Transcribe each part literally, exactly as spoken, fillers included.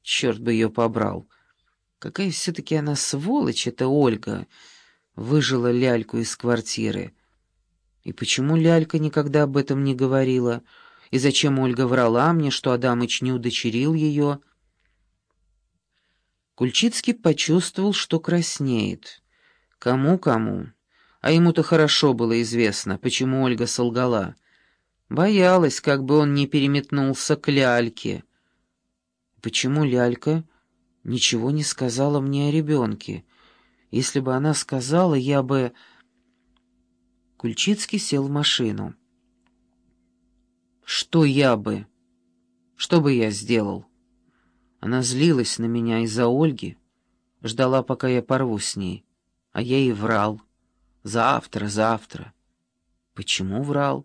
Черт бы ее побрал. Какая все-таки она сволочь, эта Ольга, выжила ляльку из квартиры. И почему лялька никогда об этом не говорила? И зачем Ольга врала мне, что Адамыч не удочерил ее? Кульчицкий почувствовал, что краснеет. Кому-кому? А ему-то хорошо было известно, почему Ольга солгала. Боялась, как бы он не переметнулся к ляльке. Почему лялька ничего не сказала мне о ребенке? Если бы она сказала, я бы... Кульчицкий сел в машину. Что я бы? Что бы я сделал? Она злилась на меня из-за Ольги, ждала, пока я порву с ней. А я ей врал. Завтра, завтра. Почему врал?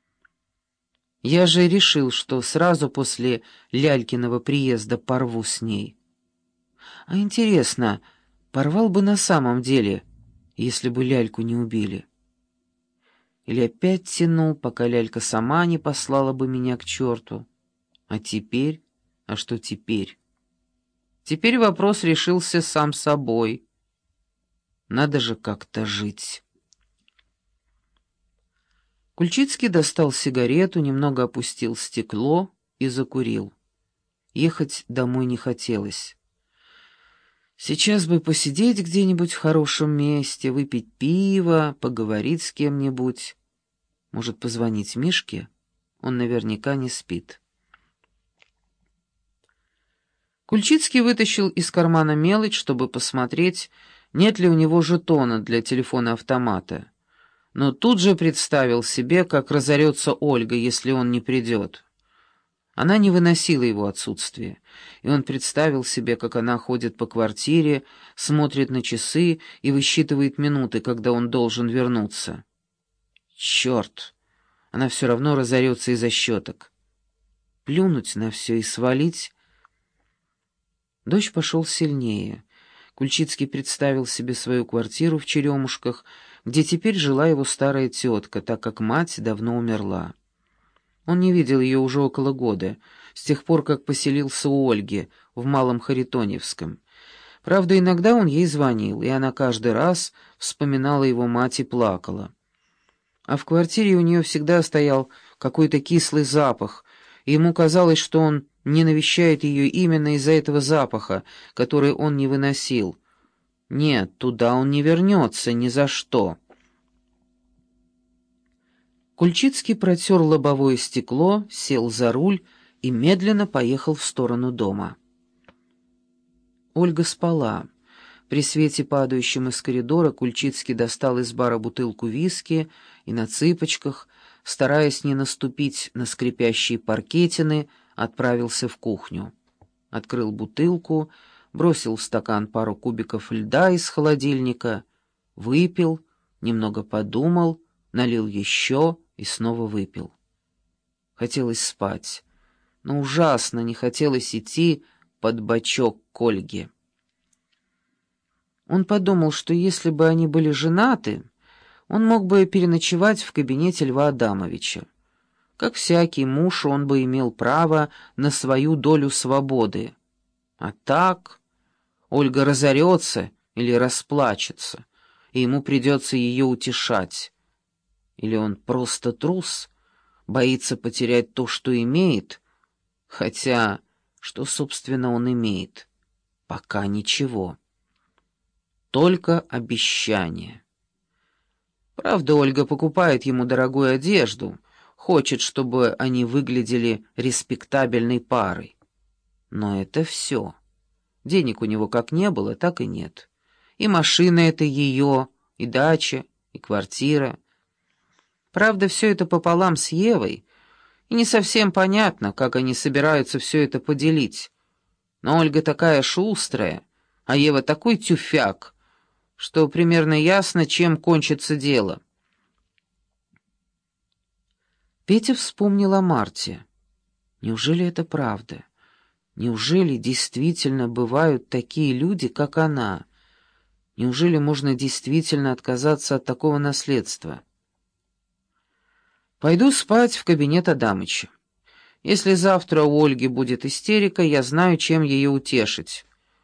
Я же решил, что сразу после Лялькиного приезда порву с ней. А интересно, порвал бы на самом деле, если бы Ляльку не убили? Или опять тянул, пока Лялька сама не послала бы меня к черту? А теперь? А что теперь? Теперь вопрос решился сам собой. Надо же как-то жить. Кульчицкий достал сигарету, немного опустил стекло и закурил. Ехать домой не хотелось. Сейчас бы посидеть где-нибудь в хорошем месте, выпить пиво, поговорить с кем-нибудь. Может, позвонить Мишке? Он наверняка не спит. Кульчицкий вытащил из кармана мелочь, чтобы посмотреть, нет ли у него жетона для телефона-автомата. Но тут же представил себе, как разорется Ольга, если он не придет. Она не выносила его отсутствие, и он представил себе, как она ходит по квартире, смотрит на часы и высчитывает минуты, когда он должен вернуться. Черт! Она все равно разорется из-за щеток. Плюнуть на все и свалить... Дождь пошел сильнее. Кульчицкий представил себе свою квартиру в Черемушках, где теперь жила его старая тетка, так как мать давно умерла. Он не видел ее уже около года, с тех пор, как поселился у Ольги в Малом Харитоневском. Правда, иногда он ей звонил, и она каждый раз вспоминала его мать и плакала. А в квартире у нее всегда стоял какой-то кислый запах, и ему казалось, что он не навещает ее именно из-за этого запаха, который он не выносил. Нет, туда он не вернется ни за что. Кульчицкий протер лобовое стекло, сел за руль и медленно поехал в сторону дома. Ольга спала. При свете, падающем из коридора, Кульчицкий достал из бара бутылку виски и на цыпочках, стараясь не наступить на скрипящие паркетины, отправился в кухню. Открыл бутылку, бросил в стакан пару кубиков льда из холодильника, выпил, немного подумал, налил еще и снова выпил. Хотелось спать, но ужасно не хотелось идти под бочок к Ольге. Он подумал, что если бы они были женаты, он мог бы переночевать в кабинете Льва Адамовича. Как всякий муж, он бы имел право на свою долю свободы. А так Ольга разорется или расплачется, и ему придется ее утешать. Или он просто трус, боится потерять то, что имеет, хотя что, собственно, он имеет? Пока ничего. Только обещание. Правда, Ольга покупает ему дорогую одежду, хочет, чтобы они выглядели респектабельной парой. Но это все. Денег у него как не было, так и нет. И машина это ее, и дача, и квартира. Правда, все это пополам с Евой, и не совсем понятно, как они собираются все это поделить. Но Ольга такая шустрая, а Ева такой тюфяк, что примерно ясно, чем кончится дело. Петя вспомнил о Марте. Неужели это правда? Неужели действительно бывают такие люди, как она? Неужели можно действительно отказаться от такого наследства? Пойду спать в кабинет Адамыча. Если завтра у Ольги будет истерика, я знаю, чем ее утешить.